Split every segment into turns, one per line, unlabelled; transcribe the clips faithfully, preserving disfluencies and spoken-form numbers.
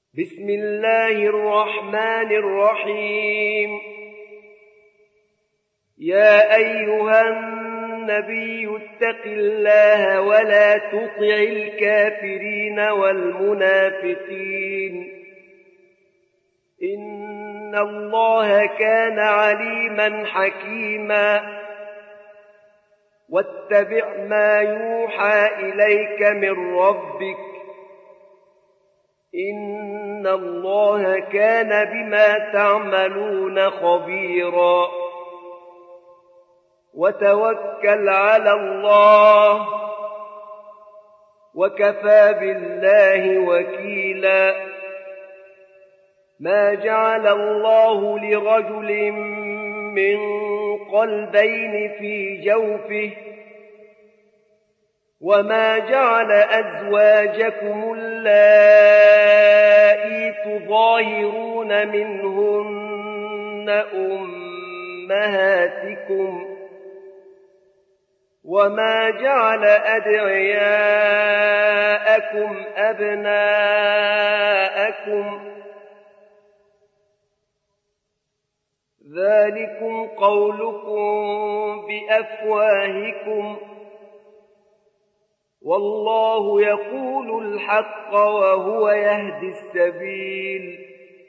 بسم الله الرحمن الرحيم. يا أيها النبي اتق الله ولا تطع الكافرين والمنافقين إن الله كان عليما حكيما. واتبع ما يوحى إليك من ربك إن الله كان بما تعملون خبيرا. وتوكل على الله وكفى بالله وكيلا. ما جعل الله لرجل من قلبين في جوفه وما جعل أزواجكم اللائي تظاهرون منهن أمهاتكم وما جعل أدعياءكم أبناءكم ذلكم قولكم بأفواهكم والله يقول الحق وهو يهدي السبيل.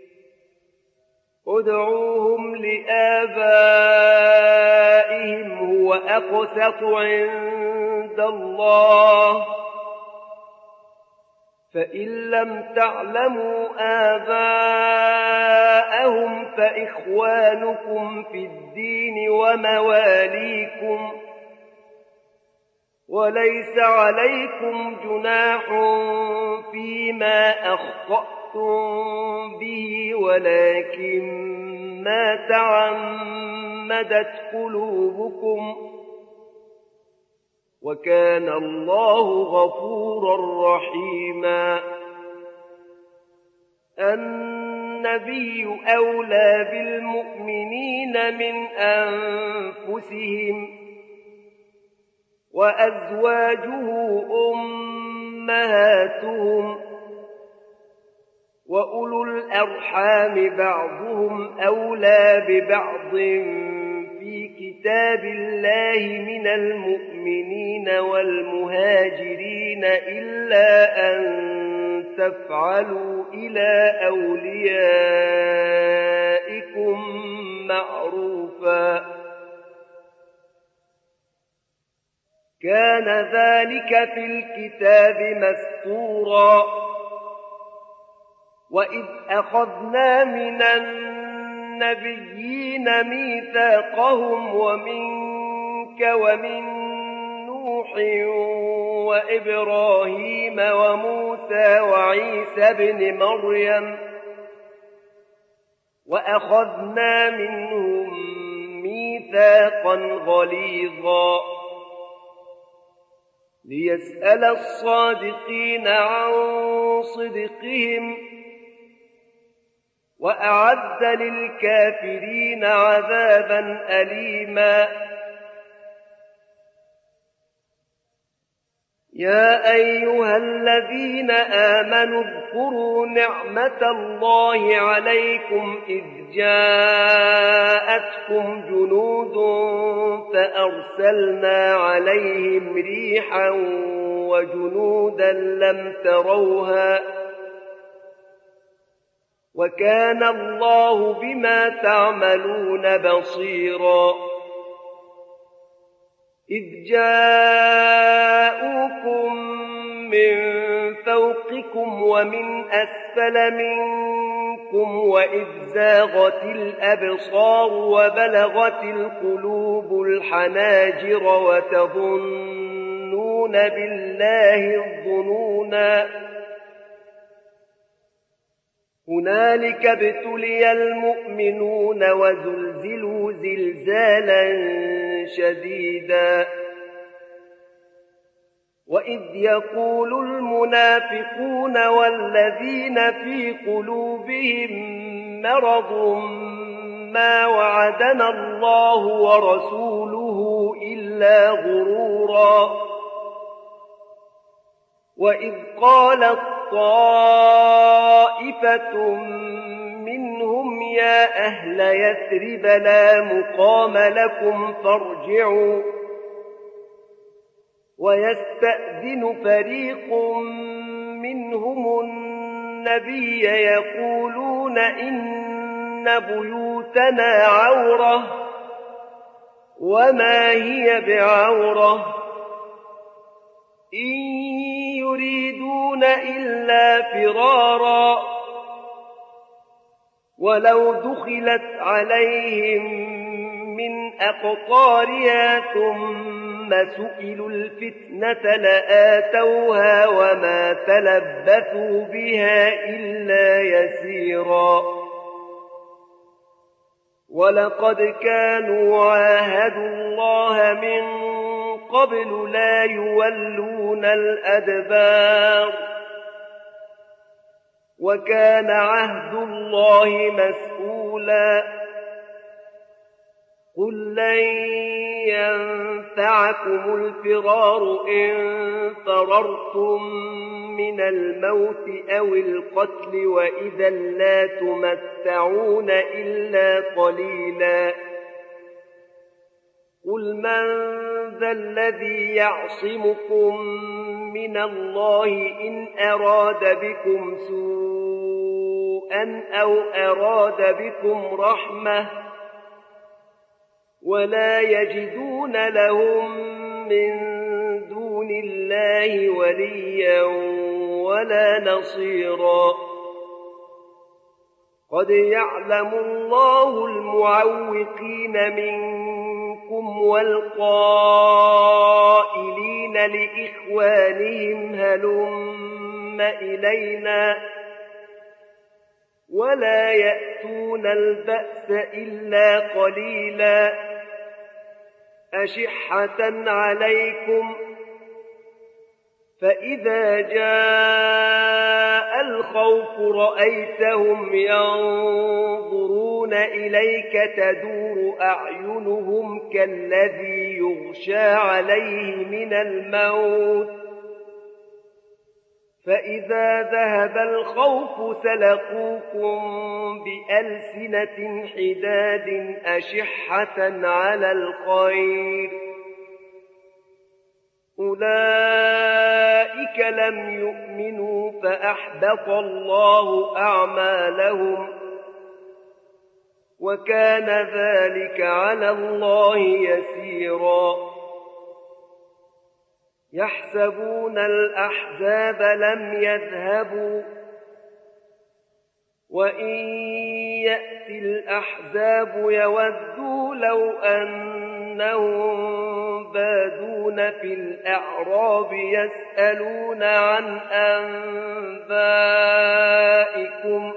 ادعوهم لآبائهم هو أقسط عند الله فإن لم تعلموا آباءهم فإخوانكم في الدين ومواليكم وليس عليكم جناح فيما أخطأتم به ولكن ما تعمدت قلوبكم وكان الله غفورا رحيما. النبي أولى بالمؤمنين من أنفسهم وأزواجه أمهاتهم وأولو الأرحام بعضهم أولى ببعض في كتاب الله من المؤمنين والمهاجرين إلا أن تفعلوا إلى أوليائكم معروفا كان ذلك في الكتاب مسطورا. وإذ أخذنا من النبيين ميثاقهم ومنك ومن نوح وإبراهيم وموسى وعيسى بن مريم وأخذنا منهم ميثاقا غليظا ليسأل الصادقين عن صدقهم وأعد للكافرين عذابا أليما. يا أيها الذين آمنوا اذكروا نعمة الله عليكم إذ جاءتكم جنود فأرسلنا عليهم ريحا وجنودا لم تروها وكان الله بما تعملون بصيرا. إذ جاءوكم من فوقكم ومن أسفل منكم وإذ زاغت الأبصار وبلغت القلوب الحناجر وتظنون بالله الظنونا هنالك ابتلي المؤمنون وزلزلوا زلزالا شديدا. وإذ يقول المنافقون والذين في قلوبهم مرض ما وعدنا الله ورسوله إلا غرورا. وإذ قالت طائفة طائفة منهم يا أهل يثرب لا مقام لكم فارجعوا ويستأذن فريق منهم النبي يقولون إن بيوتنا عورة وما هي بعورة إن يريدون إلا فرارا ولو دخلت عليهم من أقطارها ثم سئلوا الفتنة لآتوها وما تلبثوا بها إلا يسيرا ولقد كانوا عاهدوا الله من قبل لا يولون الأدبار وكان عهد الله مسؤولا قل لن ينفعكم الفرار إن فررتم من الموت أو القتل وإذا لا تمتعون إلا قليلا قل من ذا الذي يعصمكم من الله إن أراد بكم سوءا أو أراد بكم رحمة ولا يجدون لهم من دون الله وليا ولا نصيرا قد يعلم الله المعوقين منكم والقائلين لإخوانهم هلم إلينا ولا يأتون البأس إلا قليلا أشحة عليكم فإذا جاء الخوف رأيتهم ينظرون إليك تدور أعينهم كالذي يغشى عليه من الموت فإذا ذهب الخوف سلقوكم بألسنة حداد أشحة على الخير أولئك لم يؤمنوا فأحبط الله أعمالهم وكان ذلك على الله يسيرا يحسبون الأحزاب لم يذهبوا وإن يأتي الأحزاب يودوا لو أنهم بادون في الأعراب يسألون عن أنبائكم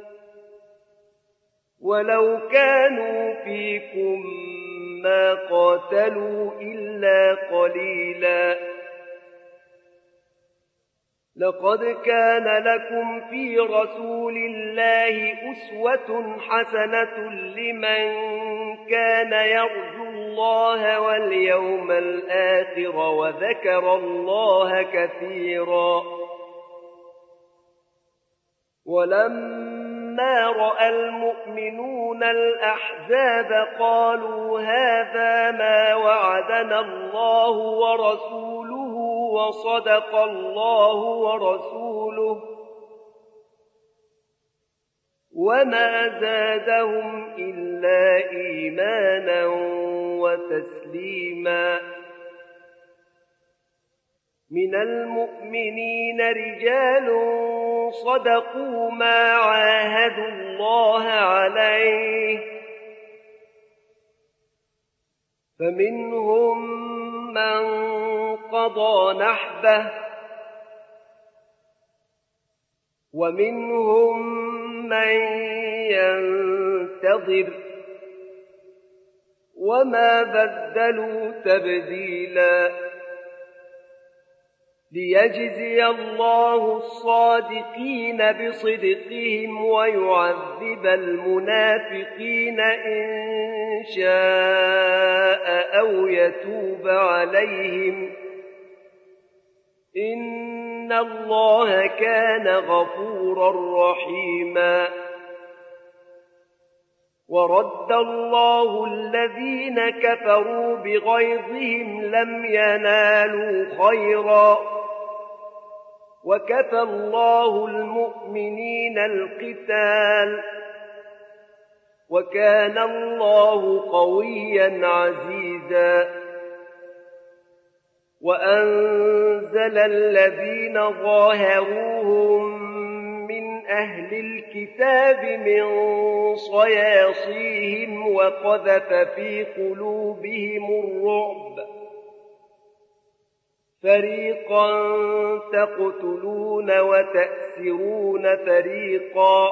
ولو كانوا فيكم ما قاتلوا إلا قليلا لقد كان لكم في رسول الله أسوة حسنة لمن كان يرجو الله واليوم الآخر وذكر الله كثيرا ولما رأى المؤمنون الأحزاب قالوا هذا ما وعدنا الله ورسوله وصدق الله ورسوله وما زادهم إلا إيمانا وتسليما من المؤمنين رجال صدقوا ما عاهدوا الله عليه فمنهم من قضى نحبه ومنهم من ينتظر وما بدلوا تبديلا ليجزي الله الصادقين بصدقهم ويعذب المنافقين إن شاء أو يتوب عليهم إن إن الله كان غفورا رحيما ورد الله الذين كفروا بغيظهم لم ينالوا خيرا وكفى الله المؤمنين القتال وكان الله قويا عزيزا وأنزل الذين ظاهروهم من أهل الكتاب من صياصيهم وقذف في قلوبهم الرعب فريقا تقتلون وتأسرون فريقا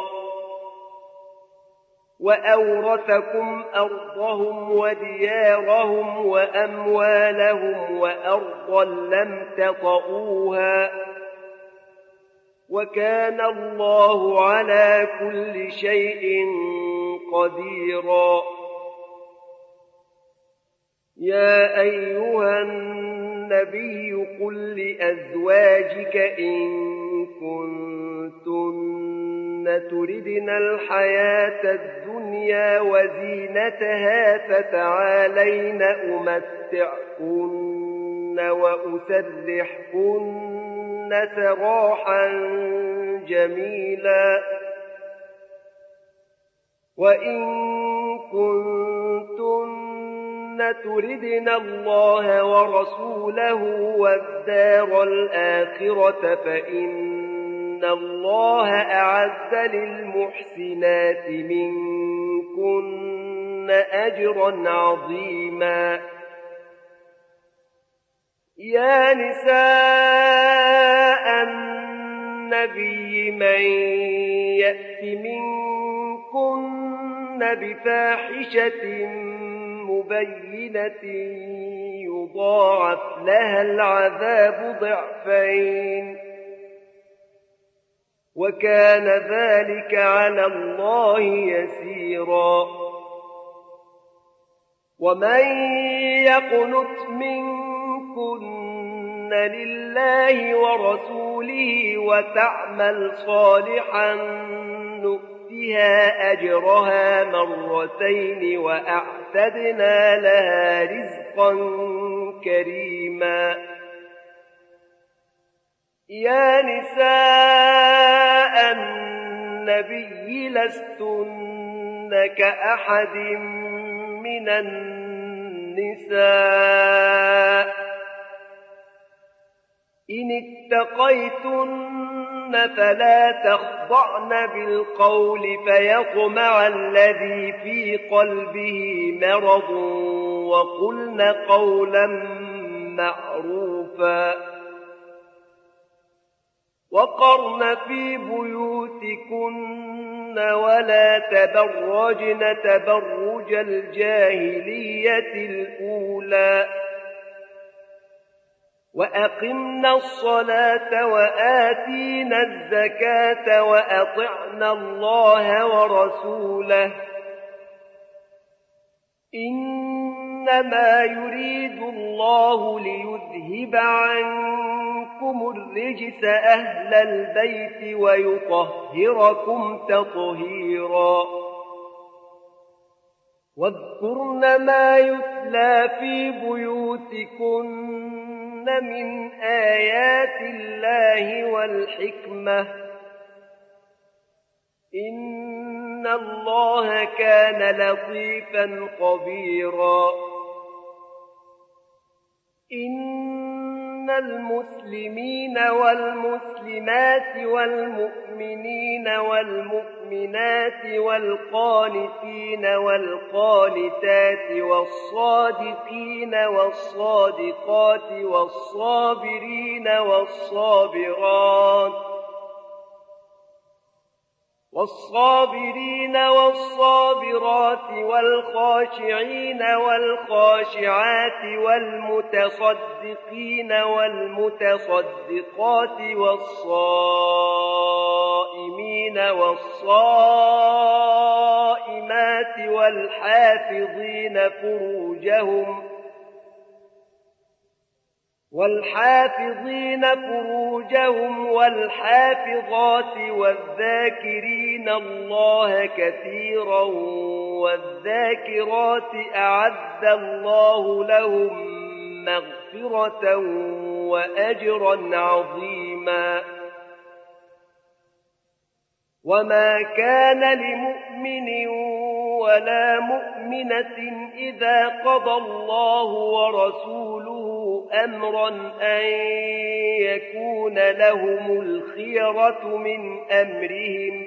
وأورثكم أرضهم وديارهم وأموالهم وأرضا لم تطئوها وكان الله على كل شيء قديرا يا أيها النبي قل لأزواجك إن كنتن تردن الحياة الدنيا وزينتها فتعالين أمتعكن وأسرحكن سراحا جميلا وإن كنتن تردن الله ورسوله والدار الآخرة فإن الله أعد للمحسنات منكن أجرا عظيما يا نساء النبي من يأت منكن بفاحشة مبينة يضاعف لها العذاب ضعفين وكان ذلك على الله يسيرا ومن يقنت منكن لله ورسوله وتعمل صالحا نؤتها أجرها مرتين وأعتدنا لها رزقا كريما يا نساء النبي لستن كأحد من النساء إن اتقيتن فلا تخضعن بالقول فيطمع الذي في قلبه مرض وقلن قولا معروفا وقرن في بيوتكن ولا تبرجن تبرج الجاهلية الأولى وأقمنا الصلاة وآتينا الزكاة وأطعنا الله ورسوله إنما يريد الله ليذهب عنكم الرجس أهل البيت ويطهركم تطهيرا واذكرن ما يتلى في بيوتكن من آيات الله والحكمة إن الله كان لطيفا خبيرا إن المسلمين والمسلمات والمؤمنين والمؤمنات والقانتين والقانتات والصادقين والصادقات والصابرين والصابرات والصابرين والصابرات والخاشعين والخاشعات والمتصدقين والمتصدقات والصائمين والصائمات والحافظين فروجهم والحافظين فروجهم والحافظات والذاكرين الله كثيرا والذاكرات أعد الله لهم مغفرة وأجرا عظيما. وما كان لمؤمن ولا مؤمنة إذا قضى الله ورسوله أمرا أن يكون لهم الخيرة من أمرهم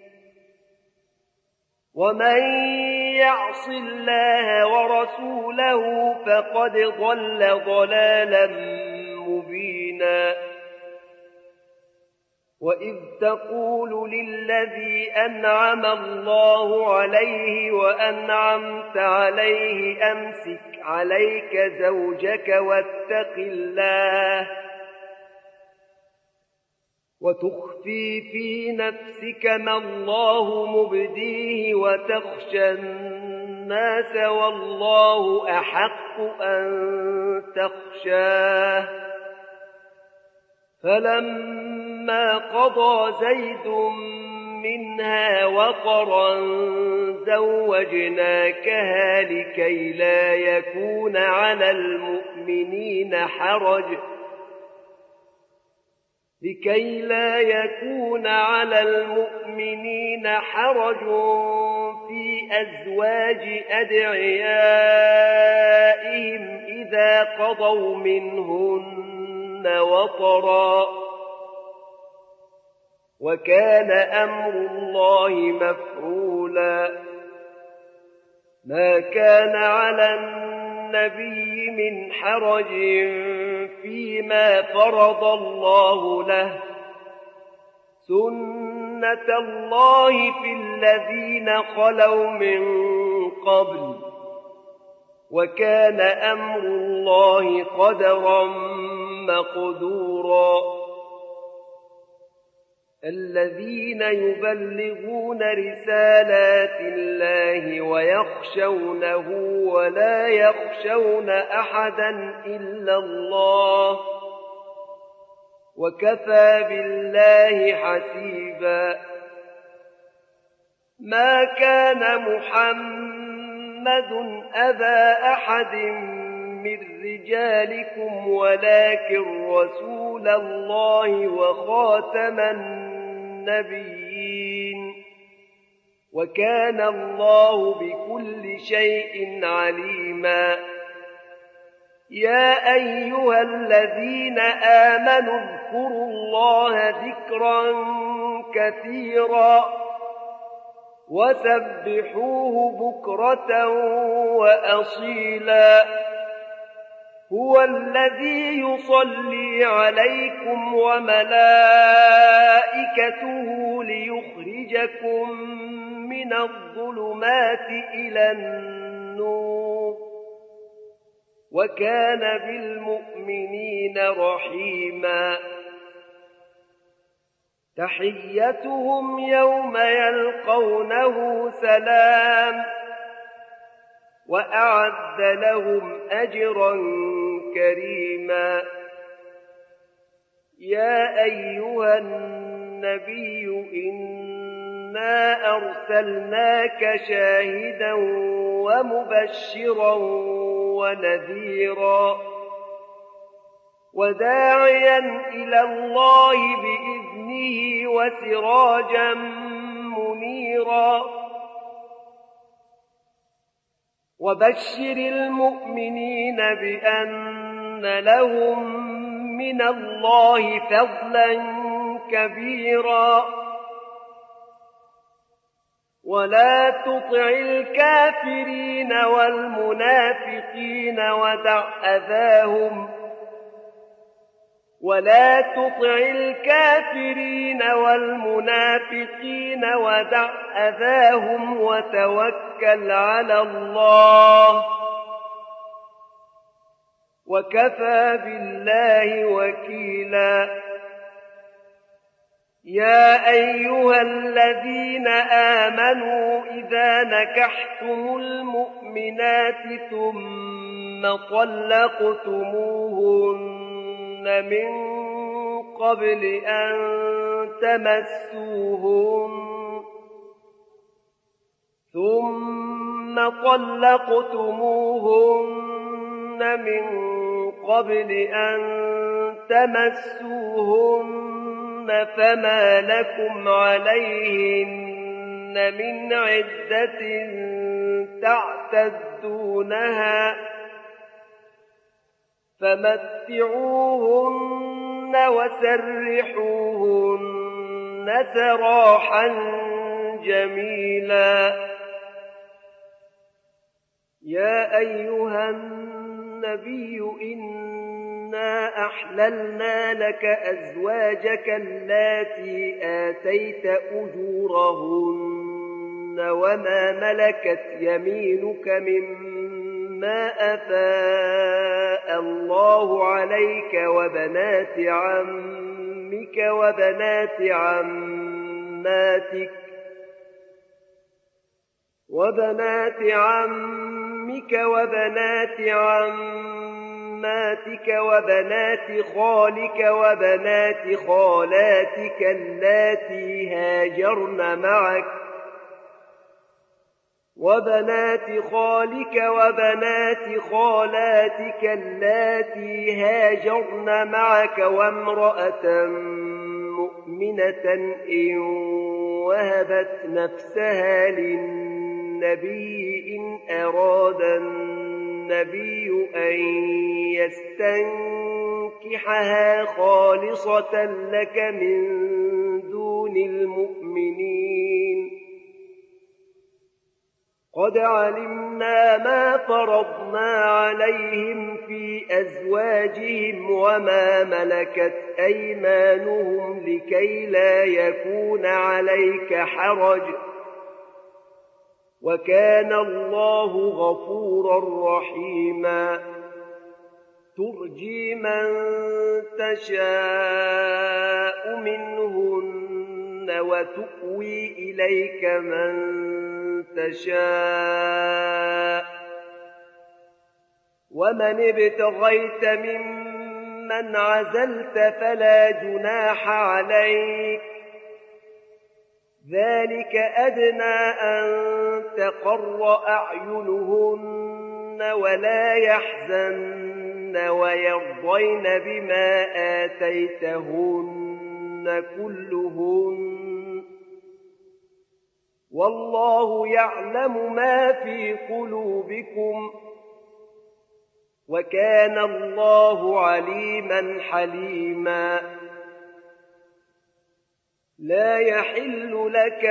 ومن يعص الله ورسوله فقد ضل ضلالا مبينا. وإذ تقول للذي أنعم الله عليه وأنعمت عليه أمسك عليك زوجك واتق الله وتخفي في نفسك ما الله مبديه وتخشى الناس والله أحق أن تخشاه. فلما قضى زيد منها وطرا زوجناكها لكي لا يكون على المؤمنين حرج لكي لا يكون على المؤمنين حرج في أزواج أدعيائهم إذا قضوا منهن وطرا وكان أمر الله مفعولا. ما كان على النبي من حرج فيما فرض الله له سنة الله في الذين خلوا من قبل وكان أمر الله قدرا مقدورا. الذين يبلغون رسالات الله ويخشونه ولا يخشون أحدا إلا الله وكفى بالله حسيبا. ما كان محمد أبا أحد من رجالكم ولكن رسول الله وخاتم النبيين وكان الله بكل شيء عليما. يا أيها الذين آمنوا اذكروا الله ذكرا كثيرا وسبحوه بكرة وأصيلا. هو الذي يصلي عليكم وملائكته ليخرجكم من الظلمات إلى النور وكان بالمؤمنين رحيما. تحيتهم يوم يلقونه سلام وأعد لهم أجرا كريما. يا أيها النبي إنا أرسلناك شاهدا ومبشرا ونذيرا وداعيا إلى الله بإذنه وسراجا منيرا. وبشر المؤمنين بأن لهم من الله فضلا كبيرا. ولا تطع الكافرين والمنافقين ودع أذاهم ولا تطع الكافرين والمنافقين ودع أذاهم وتوكل على الله وكفى بالله وكيلا. يا أيها الذين آمنوا إذا نكحتم المؤمنات ثم طلقتموهن من قبل أن تمسوهن ثم طلقتموهن من قبل أن تمسوهن فما لكم عليهن من عدة تعتدونها فمتعوهن وسرحوهن سراحا جميلا. يا أيها النبي إنا أحللنا لك أزواجك اللاتي آتيت أجورهن وما ملكت يمينك مما أفاء الله عليك وبنات عمك وبنات عماتك وبنات عمك وبنات عماتك وبنات خالك وبنات خالاتك اللاتي هاجرن معك وبنات خالك وبنات خالاتك اللاتي هاجرن معك وامرأة مؤمنة إن وهبت نفسها للنبي إن أراد النبي أن يستنكحها خالصة لك من دون المؤمنين. قد علمنا ما فرضنا عليهم في أزواجهم وما ملكت أيمانهم لكي لا يكون عليك حرج وكان الله غفورا رحيما. ترجي من تشاء منهن وتؤوي إليك من تشاء ومن ابتغيت ممن عزلت فلا جناح عليك ذلك أدنى أن تقر أعينهن ولا يحزن ويرضين بما آتيتهن كلهن والله يعلم ما في قلوبكم وكان الله عليما حليما. لا يحل لك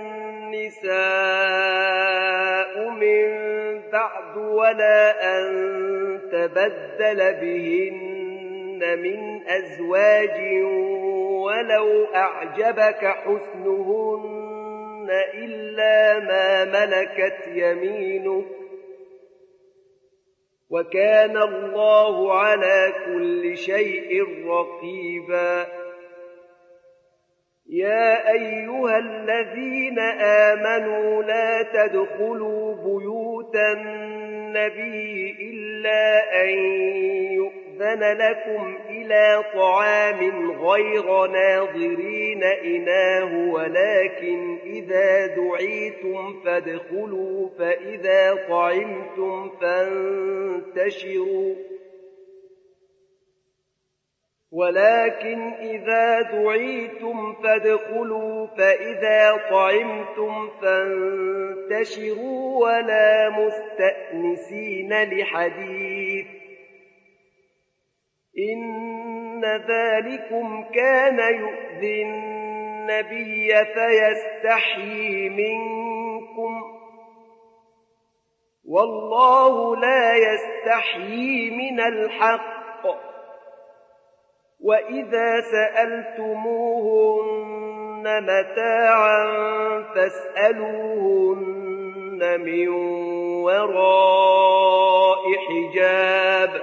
النساء من بعد ولا أن تبدل بهن من أزواج ولو أعجبك حسنهن إلا ما ملكت يمينك وكان الله على كل شيء رقيبا. يا أيها الذين آمنوا لا تدخلوا بيوت النبي إلا أن يؤذن لكم إلى طعام غير ناظرين إناه ولكن إذا دعيتم فادخلوا فإذا طعمتم فانتشروا ولكن إذا دعيتم فادخلوا فإذا طعمتم فانتشروا ولا مستأنسين لحديث إن ذلكم كان يؤذي النبي فيستحيي منكم والله لا يستحيي من الحق. وإذا سألتموهن متاعا فاسألوهن من وراء حجاب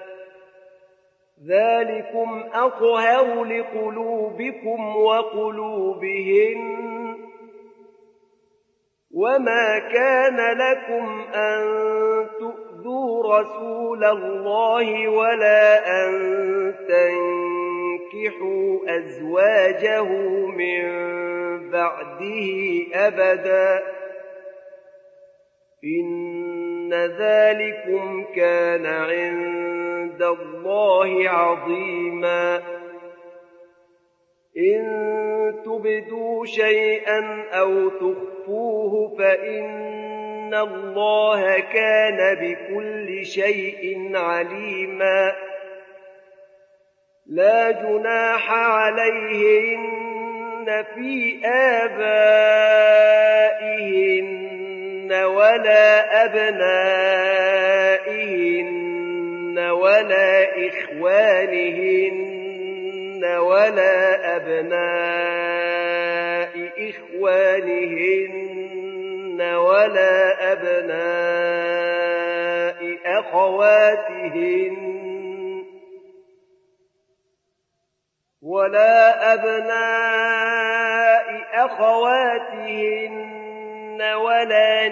ذلكم أطهر لقلوبكم وقلوبهن وما كان لكم أن تؤذوا رسول الله ولا أن تنكحوا أزواجه من بعده أبدا إن ذلكم كان عند الله عظيما إن تبدوا شيئا أو تخفوه فإن الله كان بكل شيء عليما لا جناح عليهن في آبائهن ولا أبنائهن ولا إخوانهن ولا أبناء إخوانهن ولا أبناء أخواتهن ولا أبناء أخواتهن ولا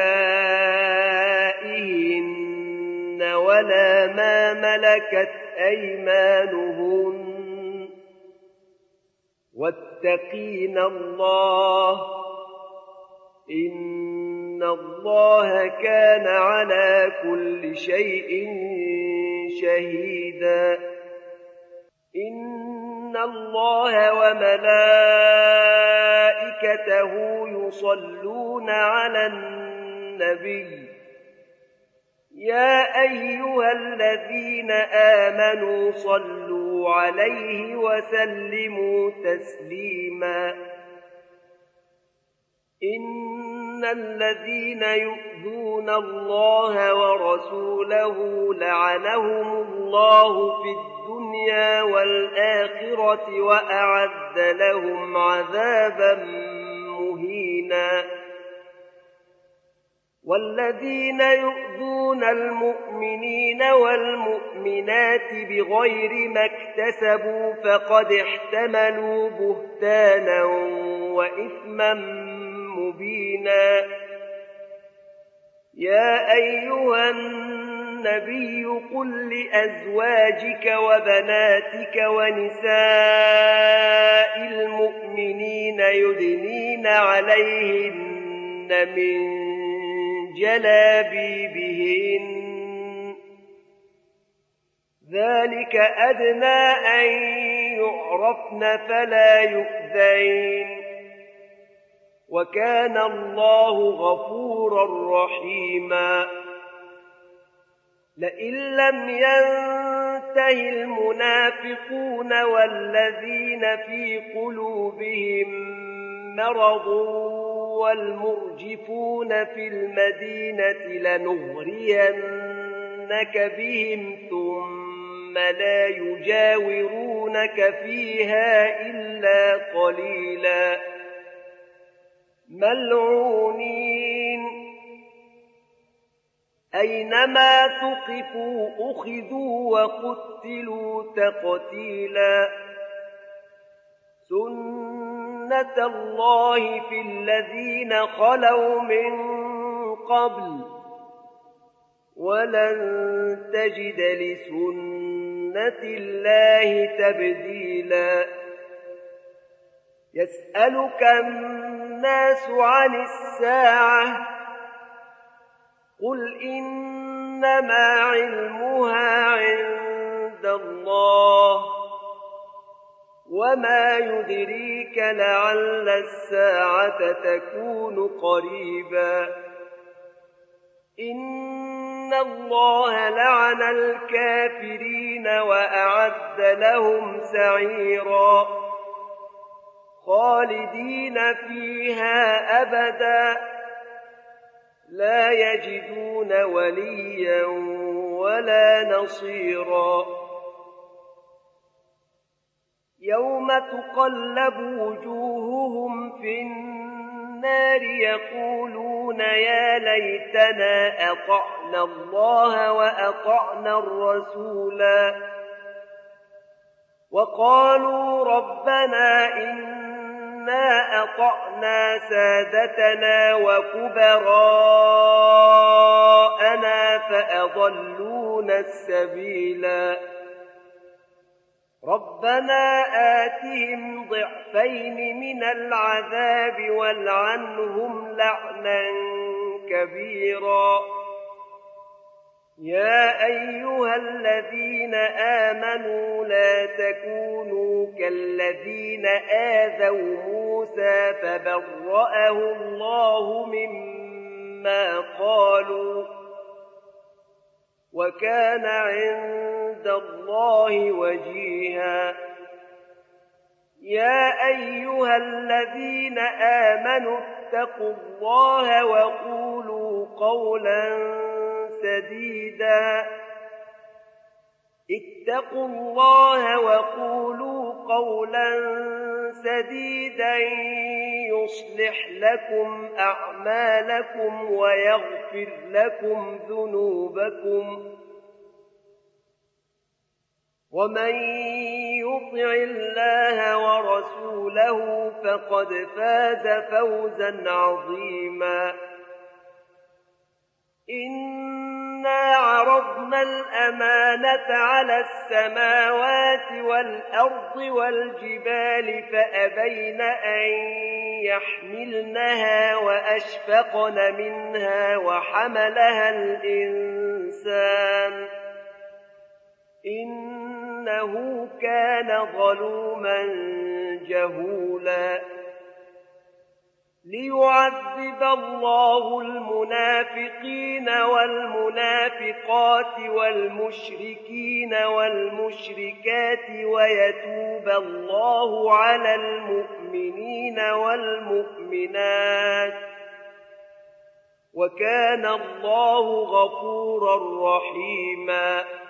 نسائهن ولا ما ملكت أيمانهن واتقين الله إن الله كان على كل شيء شهيدا إن الله وملائكته يصلون على النبي يا أيها الذين آمنوا صلوا عليه وسلموا تسليما إن الذين يؤذون الله ورسوله لعنهم الله في الدنيا والآخرة وأعد لهم عذابا مهينا والذين يؤذون المؤمنين والمؤمنات بغير ما اكتسبوا فقد احتملوا بهتانا وإثما مبينا يا أيها النبي قل لأزواجك وبناتك ونساء المؤمنين يدنين عليهن من جلابيبهن ذلك أدنى أن يعرفن فلا يؤذين وكان الله غفورا رحيما لئن لم ينته المنافقون والذين في قلوبهم مرض والمرجفون في المدينة لنغرينك بهم ثم لا يجاورونك فيها إلا قليلا ملعونين أينما ثقفوا أخذوا وقتلوا تقتيلا سنة الله في الذين خلوا من قبل ولن تجد لسنة الله تبديلا يسألك الناس عن الساعة قل إنما علمها عند الله وما يدريك لعل الساعة تكون قريبا إن الله لعن الكافرين وأعد لهم سعيرا خالدين فيها أبدا لا يجدون وليا ولا نصيرا يوم تقلب وجوههم في النار يقولون يا ليتنا أطعنا الله وأطعنا الرسولا وقالوا ربنا إننا إنا أطعنا سادتنا وكبراءنا فأضلونا السبيلا ربنا آتهم ضعفين من العذاب والعنهم لعنا كبيرا يا أيها الذين آمنوا لا تكونوا كالذين آذوا موسى فبرأه الله مما قالوا وكان عند الله وجيها يا أيها الذين آمنوا اتقوا الله وقولوا قولا سديدا اتقوا الله وقولوا قولا سديدا يصلح لكم أعمالكم ويغفر لكم ذنوبكم ومن يطع الله ورسوله فقد فاز فوزا عظيما إنا عرضنا الأمانة على السماوات والأرض والجبال فأبين أن يحملنها وأشفقن منها وحملها الإنسان إنه كان ظلوما جهولا ليعذب الله المنافقين والمنافقات والمشركين والمشركات ويتوب الله على المؤمنين والمؤمنات وكان الله غفورا رحيما